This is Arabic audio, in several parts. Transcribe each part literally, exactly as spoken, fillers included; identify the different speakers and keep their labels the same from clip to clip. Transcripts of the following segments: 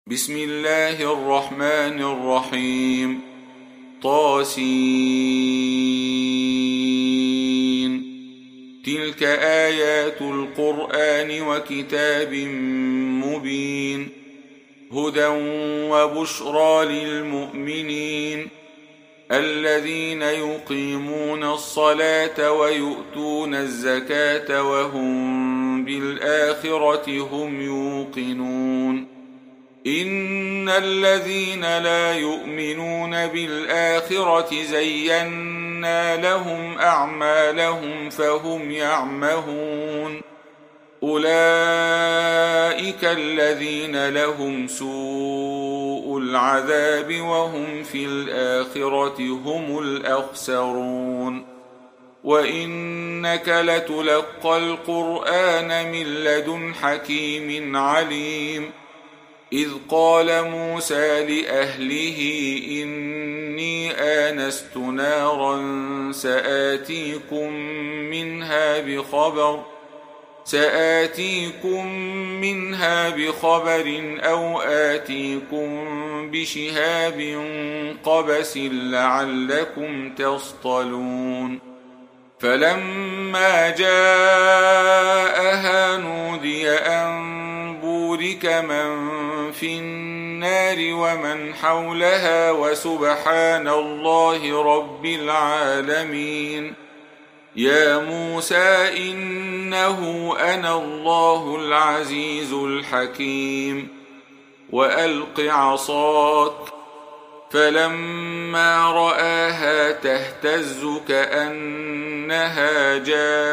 Speaker 1: بسم الله الرحمن الرحيم. طاسين. تلك آيات القرآن وكتاب مبين، هدى وبشرى للمؤمنين الذين يقيمون الصلاة ويؤتون الزكاة وهم بالآخرة هم يوقنون. إن الذين لا يؤمنون بالآخرة زينا لهم أعمالهم فهم يعمهون. أولئك الذين لهم سوء العذاب وهم في الآخرة هم الأخسرون. وإنك لتلقى القرآن من لدن حكيم عليم. إذ قال موسى لأهله إني آنست نارا سآتيكم منها بخبر سآتيكم منها بخبر أو آتيكم بشهاب قبس لعلكم تصطلون. فلما جاءها نودي أن بورك من في النار ومن حولها وسبحان الله رب العالمين. يا موسى إنه أنا الله العزيز الحكيم. وألق عصاك. فلما رآها تهتز كأنها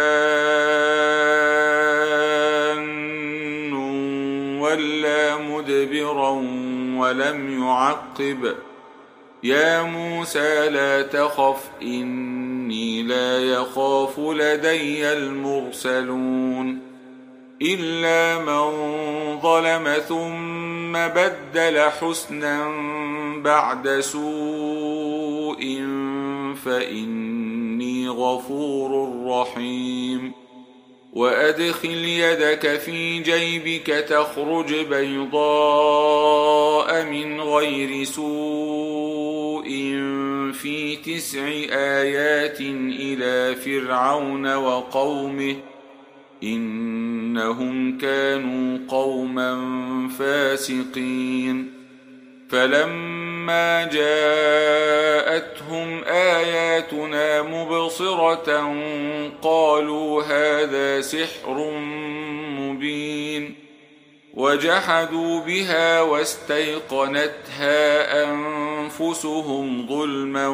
Speaker 1: جان ولا مدبرا ولم يعقب. يا موسى لا تخف إني لا يخاف لدي المرسلون. إلا من ظلم ثم بدل حسنا بعد سوء فإني غفور رحيم. وأدخل يدك في جيبك تخرج بيضاء من غير سوء في تسع آيات إلى فرعون وقومه إنهم كانوا قوما فاسقين. فلما جاءتهم آياتنا مبصرة قالوا هذا سحر مبين. وجحدوا بها واستيقنتها أنفسهم ظلما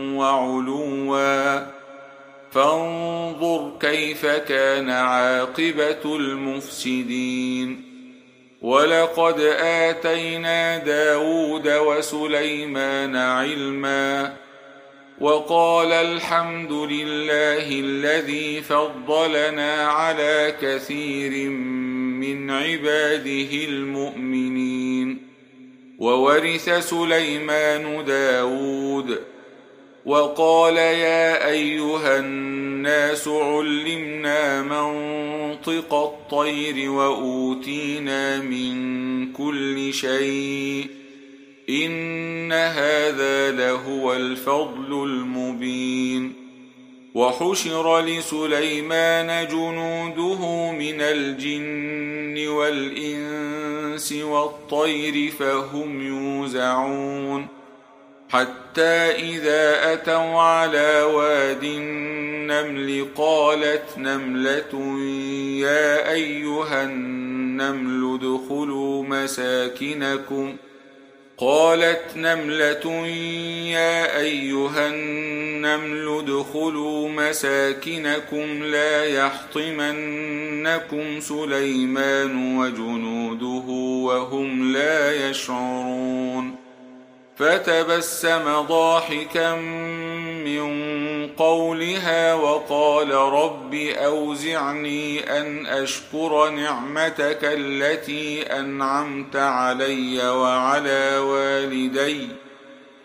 Speaker 1: وعلوا فانظر كيف كان عاقبة المفسدين. ولقد آتينا داود وسليمان علما وقال الحمد لله الذي فضلنا على كثير من عباده المؤمنين. وورث سليمان داود وقال يا أيها الناس علمنا منطق الطير وأوتينا من كل شيء إن هذا لهو الفضل المبين. وحشر لسليمان جنوده من الجن والإنس والطير فهم يوزعون. حتى إذا أتوا على واد النمل قالت نملة يا أيها النمل ادخلوا مساكنكم قالت نملة يا أيها النمل ادخلوا مساكنكم لا يحطمنكم سليمان وجنوده وهم لا يشعرون. فتبسم ضاحكا من قولها وقال رب أوزعني أن أشكر نعمتك التي أنعمت علي وعلى والدي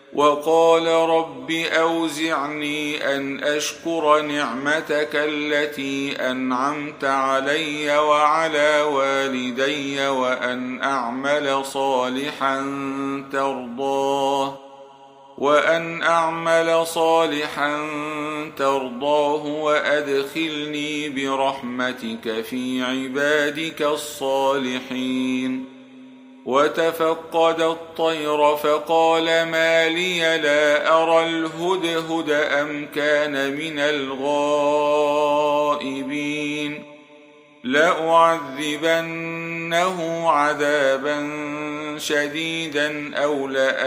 Speaker 1: وقال رب أوزعني أن أشكر نعمتك التي أنعمت علي وعلى والدي وأن أعمل صالحا ترضاه وأن أعمل صالحا ترضاه وأدخلني برحمتك في عبادك الصالحين. وتفقد الطير فقال ما لي لا أرى الهدهد أم كان من الغائبين لأعذبنه عذابا شديدا أو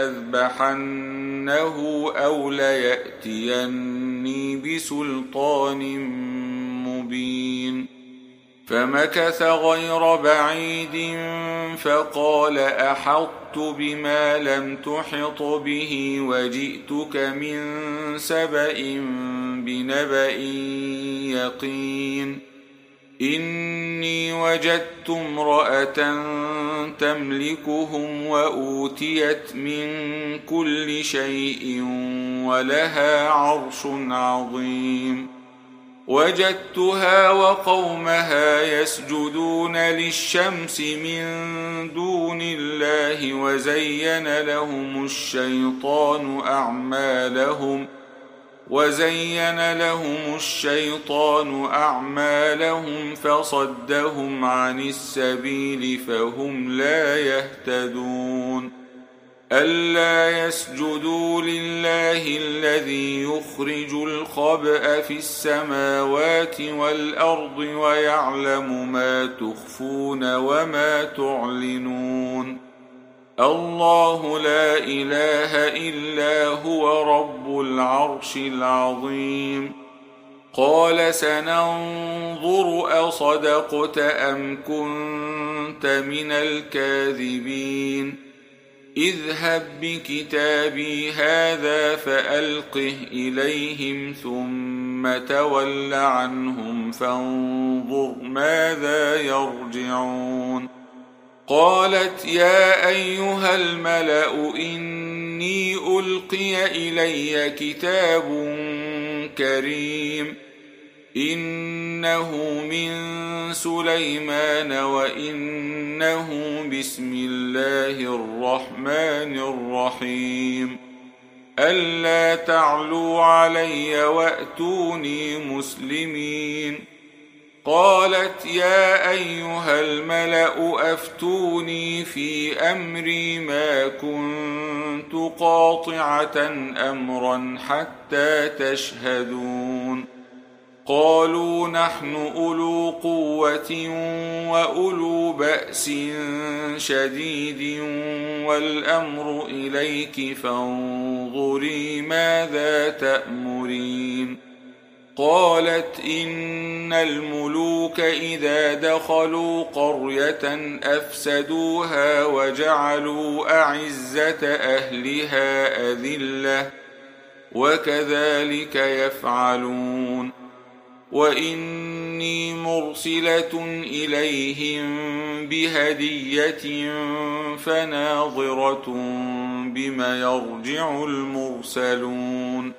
Speaker 1: لأذبحنه أو ليأتيني بسلطان مبين. فمكث غير بعيد فقال أحطت بما لم تحط به وجئتك من سبأ بنبأ يقين. إني وجدت امرأة تملكهم وأوتيت من كل شيء ولها عرش عظيم. وجدتها وقومها يسجدون للشمس من دون الله وزين لهم الشيطان أعمالهم وزين لهم الشيطان أعمالهم فصدهم عن السبيل فهم لا يهتدون. ألا يسجدوا لله الذي يخرج الخبأ في السماوات والأرض ويعلم ما تخفون وما تعلنون. الله لا إله إلا هو رب العرش العظيم. قال سننظر أصدقت أم كنت من الكاذبين. اذهب بكتابي هذا فألقه إليهم ثم تول عنهم فانظر ماذا يرجعون. قالت يا أيها الملأ إني ألقي إلي كتاب كريم إنه من سليمان وإنه بسم الله الرحمن الرحيم. ألا تعلوا علي وأتوني مسلمين. قالت يا أيها الملأ أفتوني في أمري ما كنت قاطعة أمرا حتى تشهدون. قالوا نحن أولو قوة وأولو بأس شديد والأمر إليك فانظري ماذا تأمرين. قالت إن الملوك إذا دخلوا قرية أفسدوها وجعلوا أعزة أهلها أذلة وكذلك يفعلون. وإني مرسلة إليهم بهدية فناظرة بما يرجع المرسلون.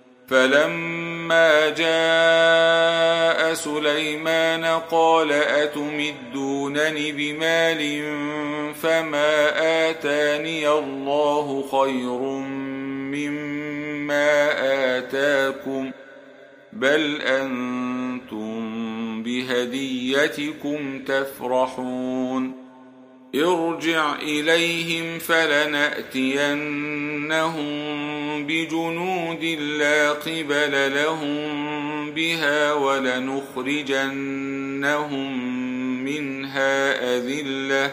Speaker 1: فلما جاء سليمان قال أتمدونني بمال فما آتاني الله خير مما آتاكم بل أنتم بهديتكم تفرحون. ارجع إليهم فلنأتينهم بجنود لا قبل لهم بها ولنخرجنهم منها أذلة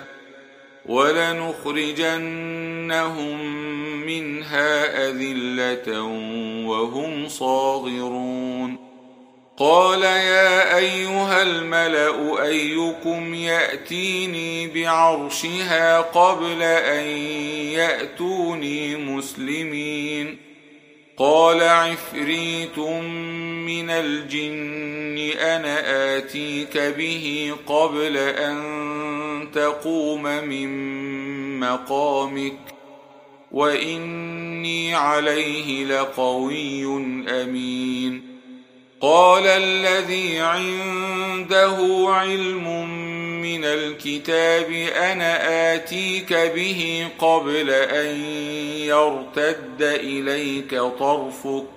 Speaker 1: ولنخرجنهم منها أذلة وهم صاغرون. قال يا أيها الملأ أيكم يأتيني بعرشها قبل أن يأتوني مسلمين. قال عفريت من الجن أنا آتيك به قبل أن تقوم من مقامك وإني عليه لقوي أمين. قال الذي عنده علم من الكتاب أنا آتيك به قبل أن يرتد إليك طرفك،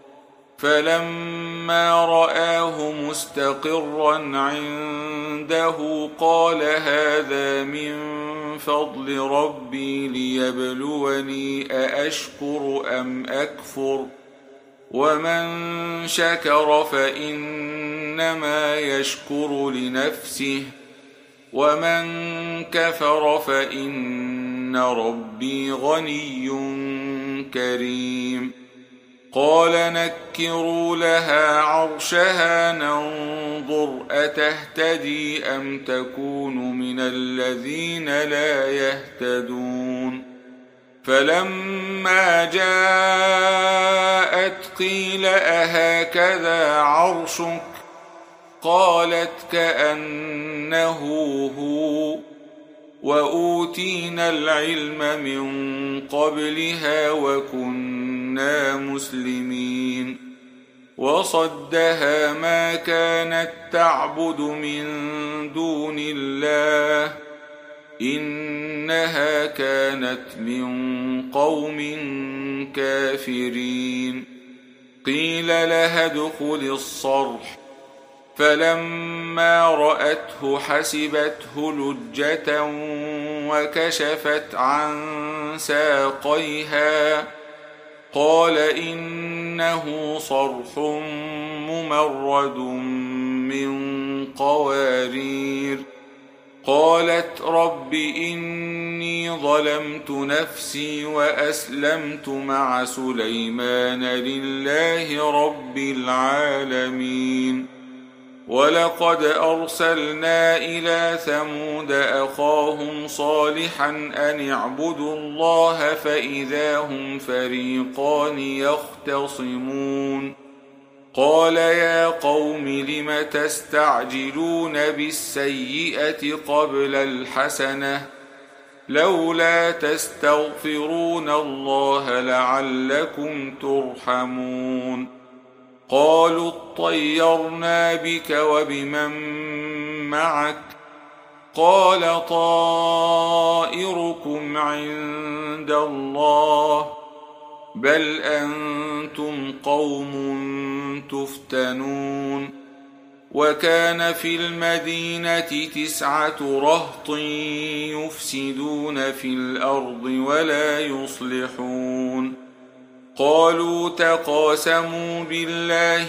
Speaker 1: فلما رآه مستقرا عنده قال هذا من فضل ربي ليبلوني أأشكر أم أكفر، ومن شكر فإنما يشكر لنفسه، ومن كفر فإن ربي غني كريم. قال نكروا لها عرشها ننظر أتهتدي أم تكون من الذين لا يهتدون. فلما جاءت قيل أهكذا عرشك، قالت كأنه هو، وأوتينا العلم من قبلها وكنا مسلمين. وصدها ما كانت تعبد من دون الله إنها كانت من قوم كافرين. قيل لها ادخل الصرح، فلما رأته حسبته لجة وكشفت عن ساقيها قال إنه صرح ممرد من قوارير. قالت رب إني ظلمت نفسي وأسلمت مع سليمان لله رب العالمين. ولقد أرسلنا إلى ثمود أخاهم صالحا أن اعبدوا الله فإذا هم فريقان يختصمون. قال يا قوم لم تستعجلون بالسيئة قبل الحسنة لولا تستغفرون الله لعلكم ترحمون. قالوا اطيرنا بك وبمن معك قال طائركم عند الله بل أنتم قوم تفتنون. وكان في المدينة تسعة رهط يفسدون في الأرض ولا يصلحون. قالوا تقاسموا بالله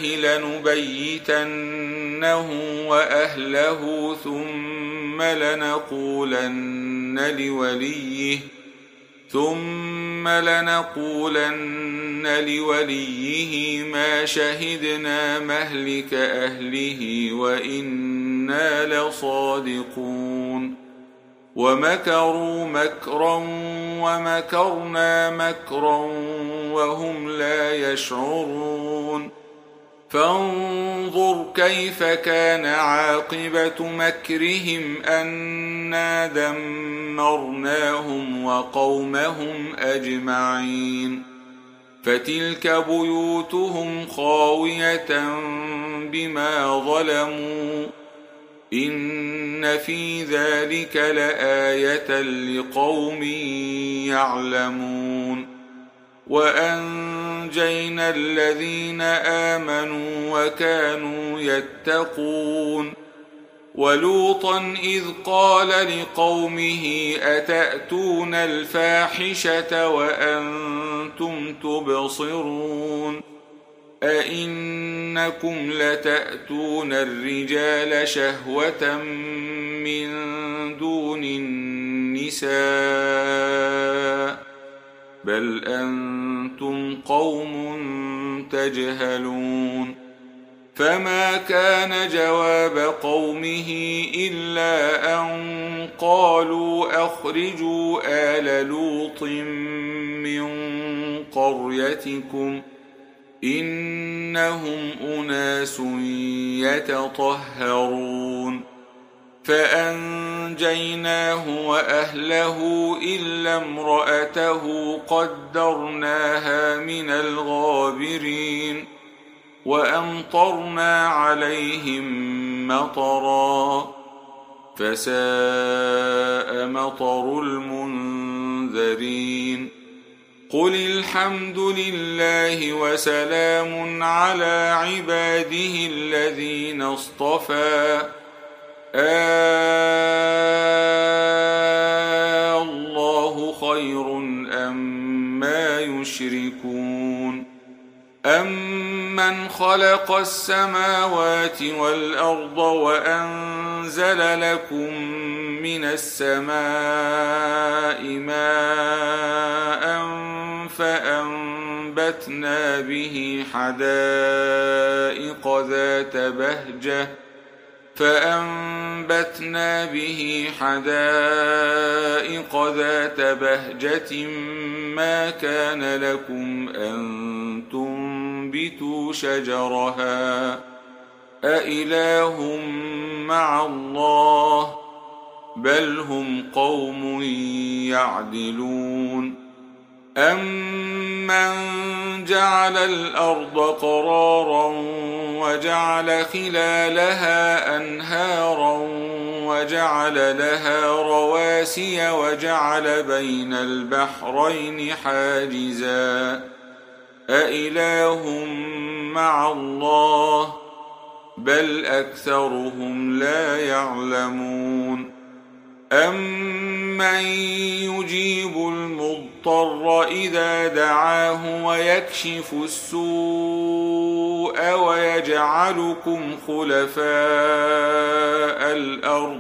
Speaker 1: لنبيتنه وأهله ثم لنقولن لوليه ثم لنقولن لوليه ما شهدنا مهلك أهله وإنا لصادقون. ومكروا مكرا ومكرنا مكرا وهم لا يشعرون. فانظر كيف كان عاقبة مكرهم أنا دمرناهم وقومهم أجمعين. فتلك بيوتهم خاوية بما ظلموا إن في ذلك لآية لقوم يعلمون. وأنجينا الذين آمنوا وكانوا يتقون. ولوطا إذ قال لقومه أتأتون الفاحشة وأنتم تبصرون أئنكم لتأتون الرجال شهوة من دون النساء بل أنتم قوم تجهلون. فما كان جواب قومه إلا أن قالوا أخرجوا آل لوط من قريتكم إنهم أناس يتطهرون. فأنجيناه وأهله إلا امرأته قدرناها من الغابرين وأمطرنا عليهم مطرا فساء مطر المنذرين قل الحمد لله وسلام على عباده الذين اصطفى آه الله خير أما يشركون أمن خلق السماوات والأرض وأنزل لكم من السماء ماء فأنبتنا به حدائق ذات بهجة فأنبتنا به حدائق ذات بهجة ما كان لكم أن تنبتوا شجرها أإله مع الله بل هم قوم يعدلون أمن جعل الأرض قرارا وجعل خلالها أنهارا وجعل لها رواسي وجعل بين البحرين حاجزا أإله مع الله بل أكثرهم لا يعلمون أمن يجيب المضطر إذا دعاه ويكشف السوء ويجعلكم خلفاء الأرض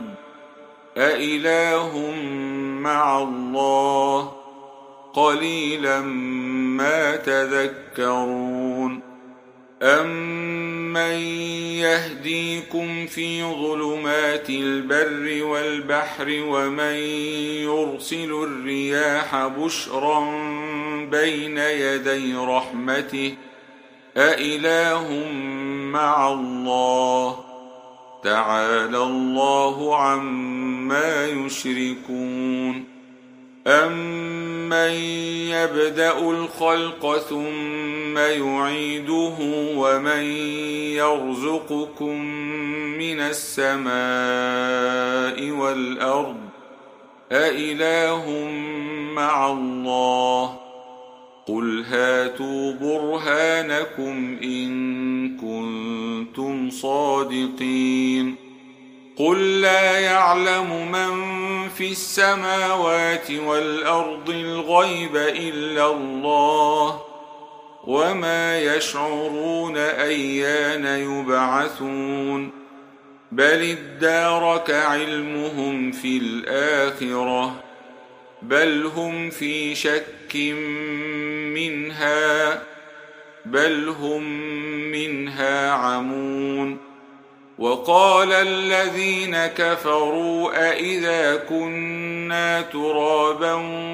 Speaker 1: أإله مع الله قليلا ما تذكرون أمن يهديكم في ظلمات البر والبحر ومن يرسل الرياح بشرا بين يدي رحمته أإله مع الله تعالى الله عما يشركون أمن يبدأ الخلق ثم يعيده ومن يرزقكم من السماء والأرض أإله مع الله قل هاتوا برهانكم إن كنتم صادقين قل لا يعلم من في السماوات والأرض الغيب إلا الله وما يشعرون أيان يبعثون بل ادارك علمهم في الآخرة بل هم في شك منها بل هم منها عمون وقال الذين كفروا أإذا كنا ترابا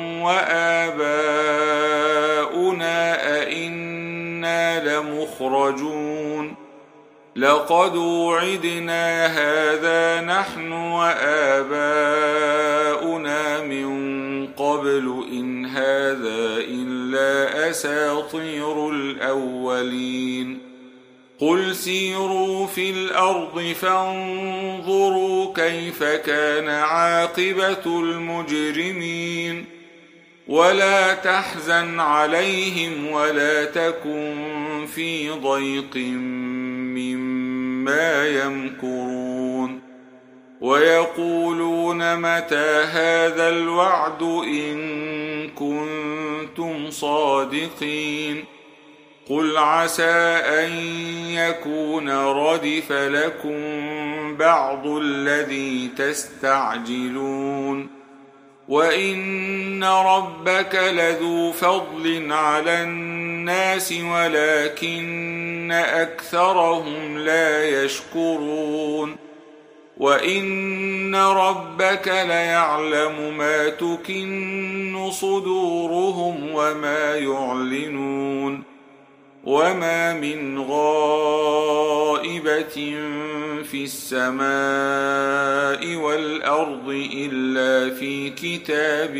Speaker 1: وآباؤنا أإنا لمخرجون لقد وعدنا هذا نحن وآباؤنا من قبل إن هذا إلا أساطير الأولين قل سيروا في الأرض فانظروا كيف كان عاقبة المجرمين ولا تحزن عليهم ولا تكن في ضيق مما يمكرون ويقولون متى هذا الوعد إن كنتم صادقين قل عسى أن يكون ردف لكم بعض الذي تستعجلون وإن ربك لذو فضل على الناس ولكن أكثرهم لا يشكرون وإن ربك ليعلم ما تكن صدورهم وما يعلنون وما من غائبة في السماء والأرض إلا في كتاب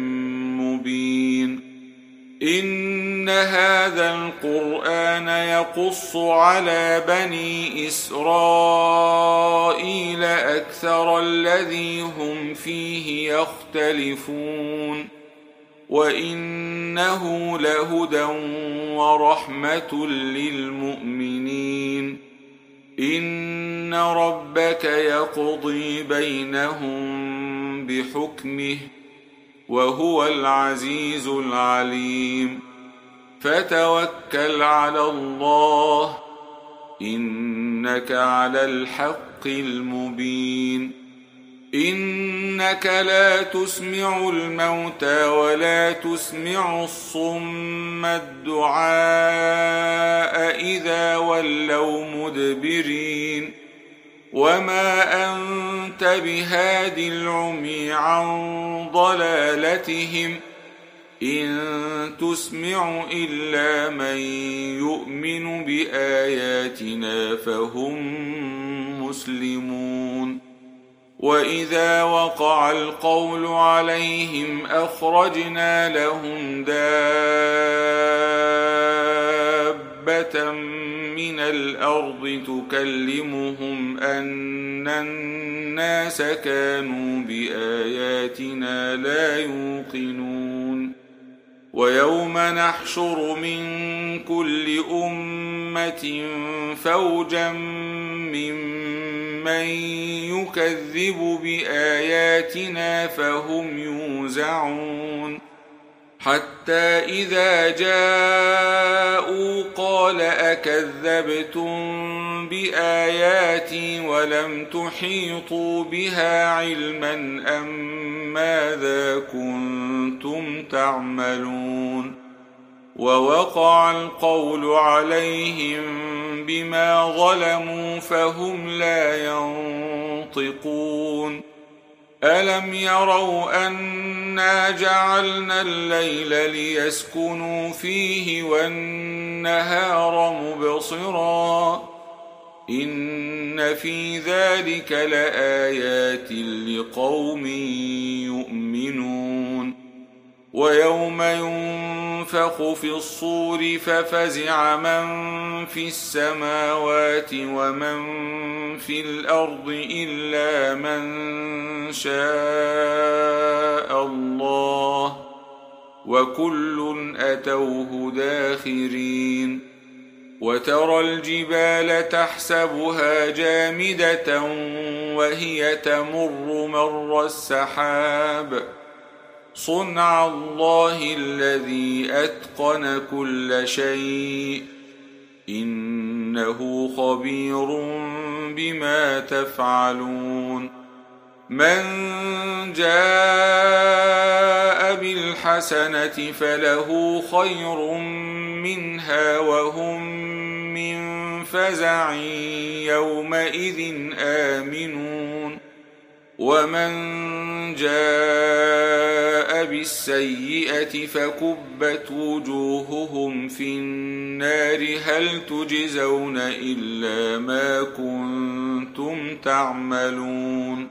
Speaker 1: مبين. إن هذا القرآن يقص على بني إسرائيل أكثر الذي هم فيه يختلفون، وإنه لهدى ورحمة للمؤمنين. إن ربك يقضي بينهم بحكمه وهو العزيز العليم. فتوكل على الله إنك على الحق المبين. إنك لا تسمع الموتى ولا تسمع الصم الدعاء إذا ولوا مدبرين. وما أنت بهاد العمي عن ضلالتهم إن تسمع إلا من يؤمن بآياتنا فهم مسلمون. وإذا وقع القول عليهم أخرجنا لهم دابة من الأرض تكلمهم أن الناس كانوا بآياتنا لا يوقنون. ويوم نحشر من كل أمة فوجا ممن يكذب بآياتنا فهم يوزعون. حتى إذا جاءوا قال أكذبتم بآياتي ولم تحيطوا بها علما أم ماذا كنتم تعملون. ووقع القول عليهم بما ظلموا فهم لا ينطقون. ألم يروا أنا جعلنا الليل ليسكنوا فيه والنهار مبصرا إن في ذلك لآيات لقوم يؤمنون. ويوم ينفخ في الصور ففزع من في السماوات ومن في الأرض إلا من شاء الله وكل أتوه داخرين. وترى الجبال تحسبها جامدة وهي تمر مر السحاب صنع الله الذي أتقن كل شيء إنه خبير بما تفعلون. من جاء بالحسنة فله خير منها وهم من فزع يومئذ آمنون. ومن جاء بالسيئة فكبت وجوههم في النار هل تجزون إلا ما كنتم تعملون.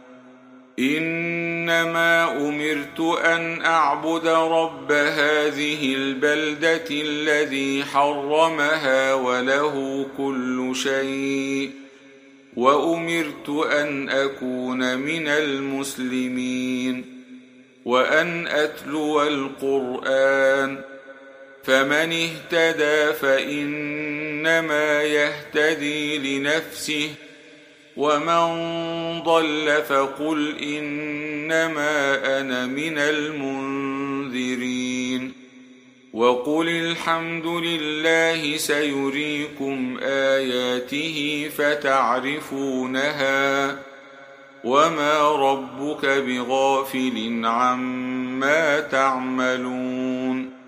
Speaker 1: إنما أمرت أن أعبد رب هذه البلدة الذي حرمها وله كل شيء وأمرت أن أكون من المسلمين وأن أتلو القرآن فمن اهتدى فإنما يهتدي لنفسه ومن ضل فقل إنما أنا من المنذرين. وقل الحمد لله سيريكم آياته فتعرفونها وما ربك بغافل عما تعملون.